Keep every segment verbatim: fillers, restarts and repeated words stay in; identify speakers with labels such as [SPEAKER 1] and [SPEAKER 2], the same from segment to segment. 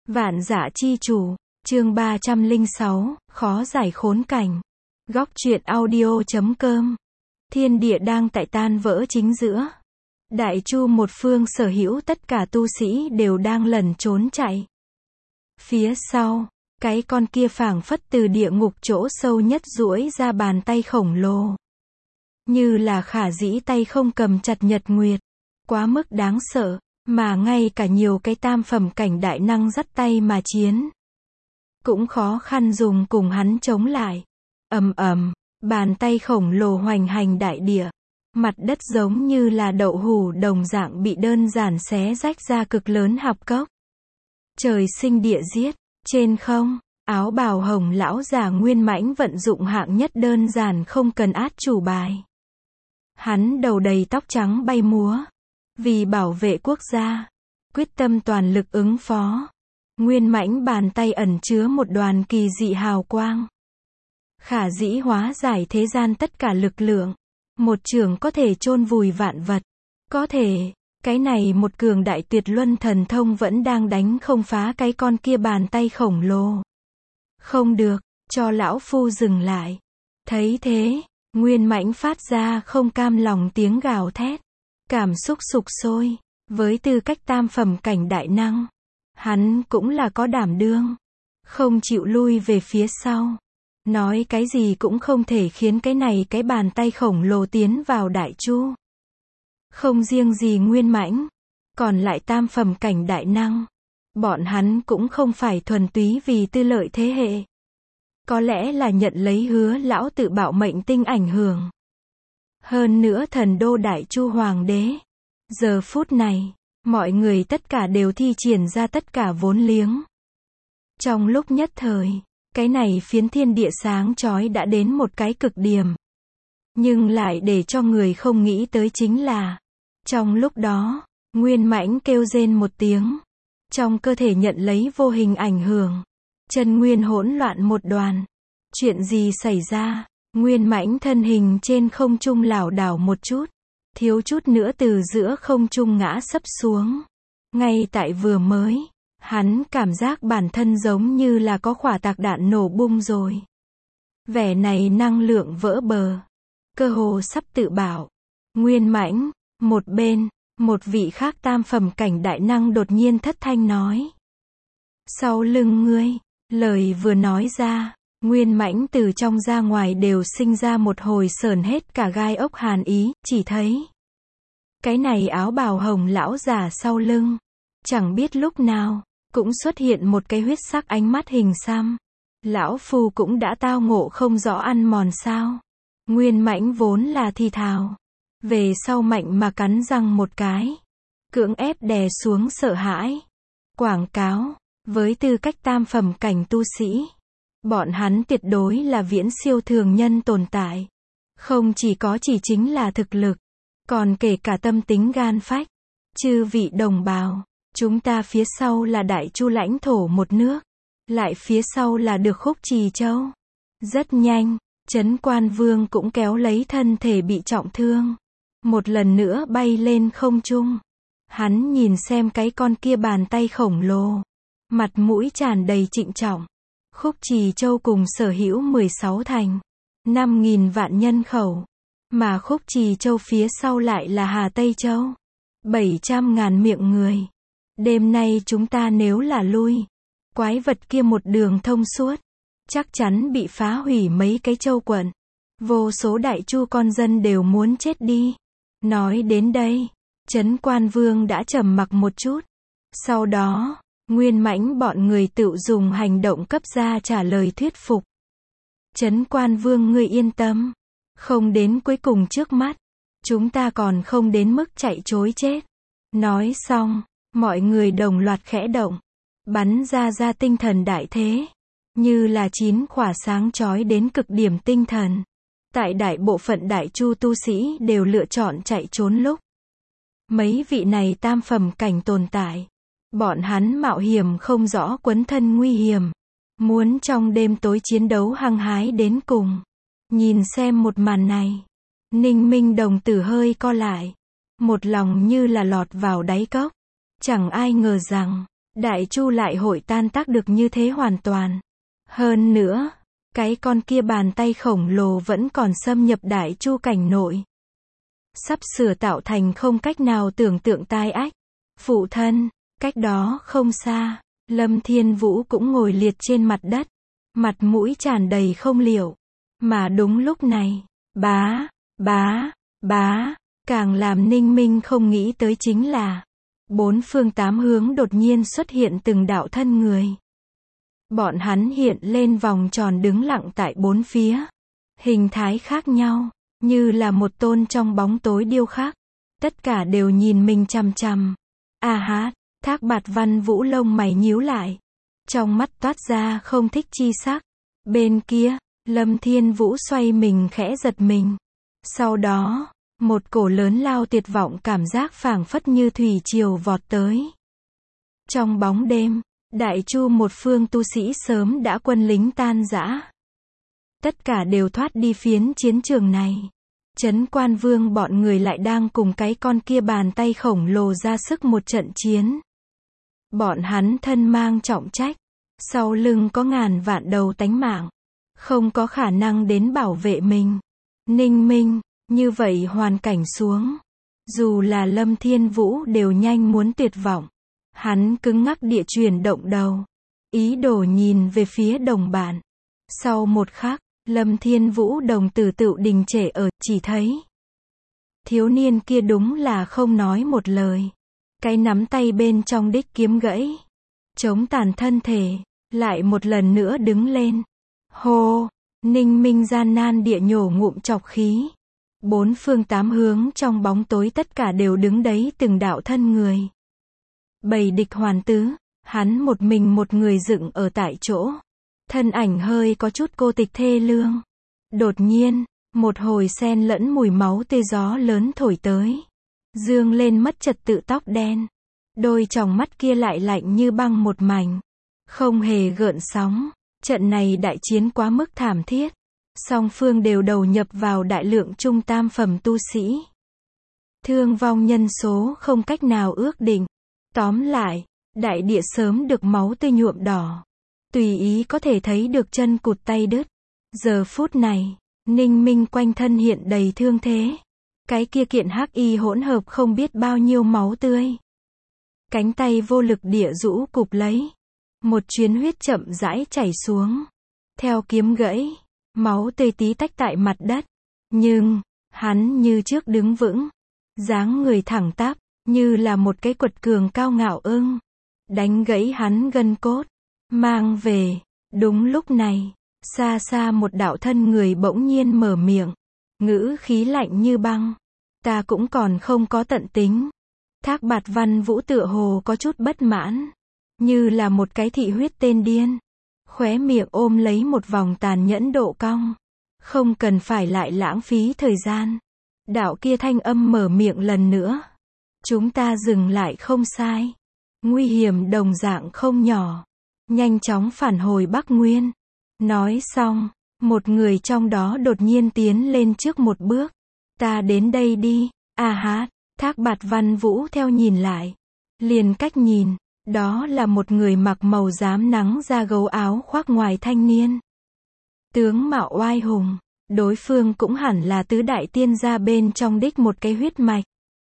[SPEAKER 1] Vạn Dã Chi Chủ, chương ba trăm lẻ sáu, khó giải khốn cảnh. Góc truyện audio chấm com. Thiên địa đang tại tan vỡ chính giữa. Đại Chu một phương sở hữu tất cả tu sĩ đều đang lẩn trốn chạy. Phía sau, cái con kia phảng phất từ địa ngục chỗ sâu nhất duỗi ra bàn tay khổng lồ. Như là khả dĩ tay không cầm chặt nhật nguyệt. Quá mức đáng sợ, mà ngay cả nhiều cái tam phẩm cảnh đại năng dắt tay mà chiến. Cũng khó khăn dùng cùng hắn chống lại. Ầm ầm, bàn tay khổng lồ hoành hành đại địa. Mặt đất giống như là đậu hủ đồng dạng bị đơn giản xé rách ra cực lớn hạp cốc. Trời sinh địa giết, trên không, áo bào hồng lão già Nguyên Mãnh vận dụng hạng nhất đơn giản không cần át chủ bài. Hắn đầu đầy tóc trắng bay múa. Vì bảo vệ quốc gia, quyết tâm toàn lực ứng phó. Nguyên Mãnh bàn tay ẩn chứa một đoàn kỳ dị hào quang. Khả dĩ hóa giải thế gian tất cả lực lượng. Một chưởng có thể chôn vùi vạn vật. Có thể, cái này một cường đại tuyệt luân thần thông vẫn đang đánh không phá cái con kia bàn tay khổng lồ. Không được, cho lão phu dừng lại. Thấy thế, Nguyên Mãnh phát ra không cam lòng tiếng gào thét. Cảm xúc sục sôi, với tư cách tam phẩm cảnh đại năng, hắn cũng là có đảm đương, không chịu lui về phía sau. Nói cái gì cũng không thể khiến cái này cái bàn tay khổng lồ tiến vào Đại Chu. Không riêng gì Nguyên Mãnh, còn lại tam phẩm cảnh đại năng, bọn hắn cũng không phải thuần túy vì tư lợi thế hệ. Có lẽ là nhận lấy hứa lão tự bạo mệnh tinh ảnh hưởng. Hơn nữa thần đô Đại Chu Hoàng đế. Giờ phút này, mọi người tất cả đều thi triển ra tất cả vốn liếng. Trong lúc nhất thời, cái này phiến thiên địa sáng chói đã đến một cái cực điểm. Nhưng lại để cho người không nghĩ tới chính là, trong lúc đó, Nguyên Mãnh kêu rên một tiếng. Trong cơ thể nhận lấy vô hình ảnh hưởng. Chân nguyên hỗn loạn một đoàn. Chuyện gì xảy ra? Nguyên Mãnh thân hình trên không trung lảo đảo một chút, thiếu chút nữa từ giữa không trung ngã sấp xuống. Ngay tại vừa mới, hắn cảm giác bản thân giống như là có quả tạc đạn nổ bung rồi. Vẻ này năng lượng vỡ bờ, cơ hồ sắp tự bạo. Nguyên Mãnh, một bên, một vị khác tam phẩm cảnh đại năng đột nhiên thất thanh nói. Sau lưng ngươi, lời vừa nói ra. Nguyên Mãnh từ trong ra ngoài đều sinh ra một hồi sởn hết cả gai ốc hàn ý, chỉ thấy cái này áo bào hồng lão già sau lưng, chẳng biết lúc nào, cũng xuất hiện một cái huyết sắc ánh mắt hình xăm. Lão phu cũng đã tao ngộ không rõ ăn mòn sao. Nguyên Mãnh vốn là thì thào, về sau mạnh mà cắn răng một cái, cưỡng ép đè xuống sợ hãi. Quảng cáo, với tư cách tam phẩm cảnh tu sĩ, bọn hắn tuyệt đối là viễn siêu thường nhân tồn tại. Không chỉ có chỉ chính là thực lực, còn kể cả tâm tính gan phách. Chư vị đồng bào, chúng ta phía sau là Đại Chu lãnh thổ một nước, lại phía sau là được Khúc Trì Châu. Rất nhanh, Trấn Quan Vương cũng kéo lấy thân thể bị trọng thương, một lần nữa bay lên không trung. Hắn nhìn xem cái con kia bàn tay khổng lồ, mặt mũi tràn đầy trịnh trọng. Khúc Trì Châu cùng sở hữu mười sáu thành, năm nghìn vạn nhân khẩu, mà Khúc Trì Châu phía sau lại là Hà Tây Châu, bảy trăm ngàn miệng người. Đêm nay chúng ta nếu là lui, quái vật kia một đường thông suốt, chắc chắn bị phá hủy mấy cái châu quận. Vô số Đại Chu con dân đều muốn chết đi. Nói đến đây, Trấn Quan Vương đã trầm mặc một chút. Sau đó, Nguyên Mãnh bọn người tự dùng hành động cấp ra trả lời thuyết phục. Trấn Quan Vương ngươi yên tâm. Không đến cuối cùng trước mắt. Chúng ta còn không đến mức chạy trối chết. Nói xong, mọi người đồng loạt khẽ động. Bắn ra ra tinh thần đại thế. Như là chín quả sáng chói đến cực điểm tinh thần. Tại đại bộ phận Đại Chu tu sĩ đều lựa chọn chạy trốn lúc. Mấy vị này tam phẩm cảnh tồn tại. Bọn hắn mạo hiểm không rõ quấn thân nguy hiểm. Muốn trong đêm tối chiến đấu hăng hái đến cùng. Nhìn xem một màn này. Ninh Minh đồng tử hơi co lại. Một lòng như là lọt vào đáy cốc. Chẳng ai ngờ rằng, Đại Chu lại hội tan tác được như thế hoàn toàn. Hơn nữa, cái con kia bàn tay khổng lồ vẫn còn xâm nhập Đại Chu cảnh nội. Sắp sửa tạo thành không cách nào tưởng tượng tai ách. Phụ thân, cách đó không xa, Lâm Thiên Vũ cũng ngồi liệt trên mặt đất. Mặt mũi tràn đầy không liệu. Mà đúng lúc này, bá, bá, bá, càng làm Ninh Minh không nghĩ tới chính là, bốn phương tám hướng đột nhiên xuất hiện từng đạo thân người. Bọn hắn hiện lên vòng tròn đứng lặng tại bốn phía. Hình thái khác nhau, như là một tôn trong bóng tối điêu khắc. Tất cả đều nhìn mình chằm chằm. A hát, Thác Bạt Văn Vũ lông mày nhíu lại. Trong mắt toát ra không thích chi sắc. Bên kia, Lâm Thiên Vũ xoay mình khẽ giật mình. Sau đó, một cổ lớn lao tuyệt vọng cảm giác phảng phất như thủy triều vọt tới. Trong bóng đêm, Đại Chu một phương tu sĩ sớm đã quân lính tan rã. Tất cả đều thoát đi phiến chiến trường này. Trấn Quan Vương bọn người lại đang cùng cái con kia bàn tay khổng lồ ra sức một trận chiến. Bọn hắn thân mang trọng trách. Sau lưng có ngàn vạn đầu tánh mạng. Không có khả năng đến bảo vệ mình. Ninh Minh, như vậy hoàn cảnh xuống. Dù là Lâm Thiên Vũ đều nhanh muốn tuyệt vọng. Hắn cứng ngắc địa chuyển động đầu. Ý đồ nhìn về phía đồng bạn. Sau một khắc, Lâm Thiên Vũ đồng tử tự đình trệ ở, chỉ thấy. Thiếu niên kia đúng là không nói một lời. Cái nắm tay bên trong đích kiếm gãy. Chống tàn thân thể, lại một lần nữa đứng lên. Hô, Ninh Minh gian nan địa nhổ ngụm trọc khí. Bốn phương tám hướng trong bóng tối tất cả đều đứng đấy từng đạo thân người. Bầy địch hoàn tứ, hắn một mình một người dựng ở tại chỗ. Thân ảnh hơi có chút cô tịch thê lương. Đột nhiên, một hồi xen lẫn mùi máu tươi gió lớn thổi tới. Dương lên mất trật tự tóc đen. Đôi tròng mắt kia lại lạnh như băng một mảnh. Không hề gợn sóng. Trận này đại chiến quá mức thảm thiết. Song phương đều đầu nhập vào đại lượng trung tam phẩm tu sĩ. Thương vong nhân số không cách nào ước định. Tóm lại, đại địa sớm được máu tươi nhuộm đỏ. Tùy ý có thể thấy được chân cụt tay đứt. Giờ phút này, Ninh Minh quanh thân hiện đầy thương thế. Cái kia kiện hắc y hỗn hợp không biết bao nhiêu máu tươi. Cánh tay vô lực địa rũ cụp lấy. Một chuyến huyết chậm rãi chảy xuống. Theo kiếm gãy, máu tươi tí tách tại mặt đất. Nhưng, hắn như trước đứng vững. Dáng người thẳng tắp, như là một cái quật cường cao ngạo ưng. Đánh gãy hắn gân cốt. Mang về. Đúng lúc này, xa xa một đạo thân người bỗng nhiên mở miệng. Ngữ khí lạnh như băng. Ta cũng còn không có tận tính. Thác Bạt Văn Vũ tựa hồ có chút bất mãn. Như là một cái thị huyết tên điên. Khóe miệng ôm lấy một vòng tàn nhẫn độ cong. Không cần phải lại lãng phí thời gian. Đạo kia thanh âm mở miệng lần nữa. Chúng ta dừng lại không sai. Nguy hiểm đồng dạng không nhỏ. Nhanh chóng phản hồi Bắc Nguyên. Nói xong, một người trong đó đột nhiên tiến lên trước một bước. Ta đến đây đi. A hát, Thác Bạt Văn Vũ theo nhìn lại. Liền cách nhìn, đó là một người mặc màu rám nắng da gấu áo khoác ngoài thanh niên. Tướng mạo oai hùng, đối phương cũng hẳn là tứ đại tiên gia bên trong đích một cái huyết mạch.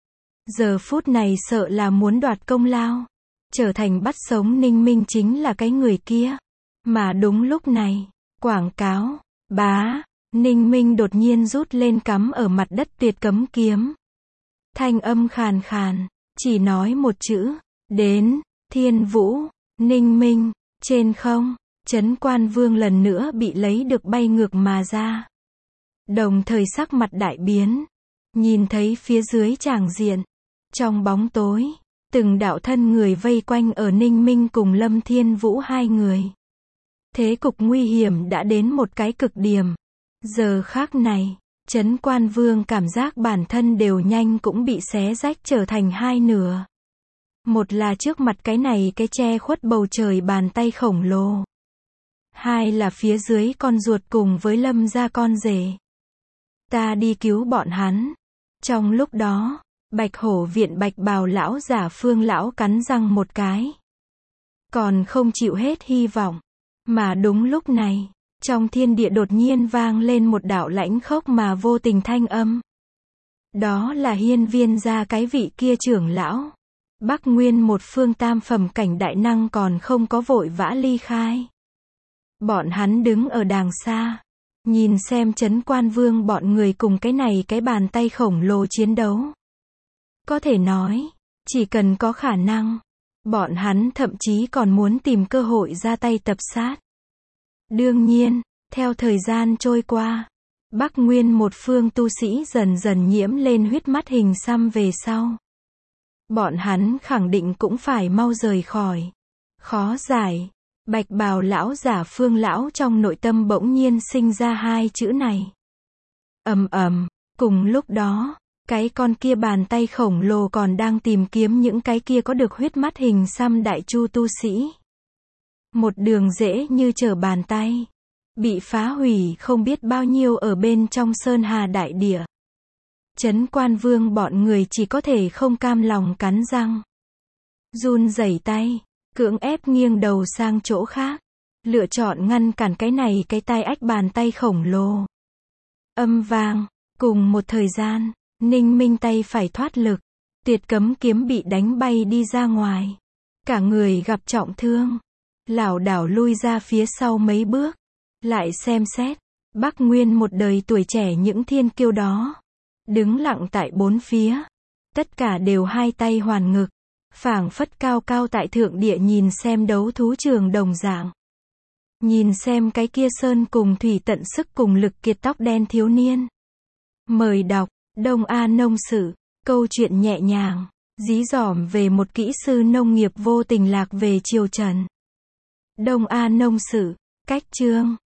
[SPEAKER 1] Giờ phút này sợ là muốn đoạt công lao. Trở thành bắt sống Ninh Minh chính là cái người kia. Mà đúng lúc này, quảng cáo, bá, Ninh Minh đột nhiên rút lên cắm ở mặt đất tuyệt cấm kiếm. Thanh âm khàn khàn, chỉ nói một chữ, đến, Thiên Vũ, Ninh Minh, trên không, Trấn Quan Vương lần nữa bị lấy được bay ngược mà ra. Đồng thời sắc mặt đại biến, nhìn thấy phía dưới tràng diện, trong bóng tối, từng đạo thân người vây quanh ở Ninh Minh cùng Lâm Thiên Vũ hai người. Thế cục nguy hiểm đã đến một cái cực điểm. Giờ khác này, Trấn Quan Vương cảm giác bản thân đều nhanh cũng bị xé rách trở thành hai nửa. Một là trước mặt cái này cái che khuất bầu trời bàn tay khổng lồ. Hai là phía dưới con ruột cùng với Lâm gia con rể. Ta đi cứu bọn hắn. Trong lúc đó, Bạch Hổ viện Bạch Bào lão giả Phương lão cắn răng một cái. còn không chịu hết hy vọng. Mà đúng lúc này, trong thiên địa đột nhiên vang lên một đạo lãnh khốc mà vô tình thanh âm. Đó là Hiên Viên gia cái vị kia trưởng lão. Bắc Nguyên một phương tam phẩm cảnh đại năng còn không có vội vã ly khai. Bọn hắn đứng ở đàng xa, nhìn xem Trấn Quan Vương bọn người cùng cái này cái bàn tay khổng lồ chiến đấu. Có thể nói, chỉ cần có khả năng, bọn hắn thậm chí còn muốn tìm cơ hội ra tay tập sát. Đương nhiên, theo thời gian trôi qua, Bắc Nguyên một phương tu sĩ dần dần nhiễm lên huyết mắt hình xăm về sau. Bọn hắn khẳng định cũng phải mau rời khỏi. Khó giải. Bạch bào lão giả Phương lão trong nội tâm bỗng nhiên sinh ra hai chữ này. Ầm ầm, cùng lúc đó, cái con kia bàn tay khổng lồ còn đang tìm kiếm những cái kia có được huyết mắt hình xăm đại chu tu sĩ. Một đường dễ như trở bàn tay, bị phá hủy không biết bao nhiêu ở bên trong sơn hà đại địa. Trấn Quan Vương bọn người chỉ có thể không cam lòng cắn răng, run rẩy tay, cưỡng ép nghiêng đầu sang chỗ khác, lựa chọn ngăn cản cái này cái tai ách bàn tay khổng lồ. Âm vang, cùng một thời gian, Ninh Minh tay phải thoát lực, tuyệt cấm kiếm bị đánh bay đi ra ngoài. Cả người gặp trọng thương, lảo đảo lui ra phía sau mấy bước, lại xem xét, Bắc Nguyên một đời tuổi trẻ những thiên kiêu đó, đứng lặng tại bốn phía, tất cả đều hai tay hoàn ngực, phảng phất cao cao tại thượng địa nhìn xem đấu thú trường đồng dạng. Nhìn xem cái kia sơn cùng thủy tận sức cùng lực kiệt tóc đen thiếu niên. Mời đọc, Đông A Nông Sự, câu chuyện nhẹ nhàng, dí dỏm về một kỹ sư nông nghiệp vô tình lạc về triều Trần. Đông A Nông Sự, cách chương.